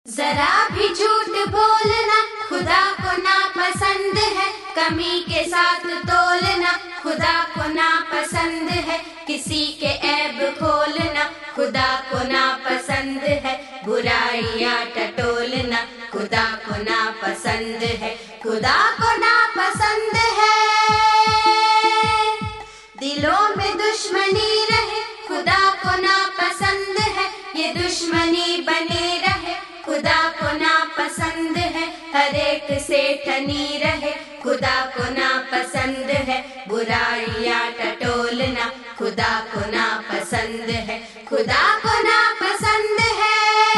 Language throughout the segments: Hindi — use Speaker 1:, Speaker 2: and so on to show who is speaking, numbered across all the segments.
Speaker 1: जरा भी झूठ बोलना खुदा को नापसंद है, कमी के साथ तोलना खुदा को नापसंद है, किसी के ऐब खोलना खुदा को नापसंद है, बुराइयां टटोलना खुदा को नापसंद है, खुदा को नापसंद है। दिलों में दुश्मनी रहे खुदा को नापसंद है, ये दुश्मनी बने रहे खुदा को नापसंद है, हर एक से ठनी रहे खुदा को नापसंद है, बुराइयां टटोलना खुदा को नापसंद है, खुदा को नापसंद है।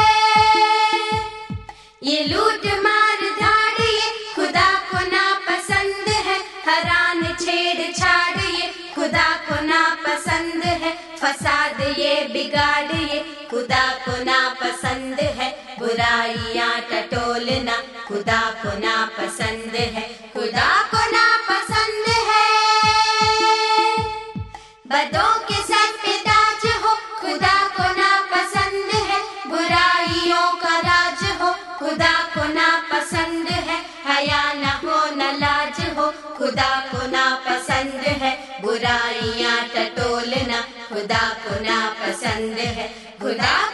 Speaker 1: ये लूट मार धाड़ ये खुदा को नापसंद है, हरान छेड़छाड़ ये खुदा को नापसंद है, फसाद ये बिगाड़ ये खुदा को नापसंद है, बुराइयां टटोलना खुदा को नापसंद है, खुदा को नापसंद है। बदों के सर पे ताज हो खुदा को नापसंद है, बुराइयों का राज हो खुदा को नापसंद है, हया न हो न लाज हो खुदा को नापसंद है, बुराइयां टटोलना खुदा को नापसंद है, खुदा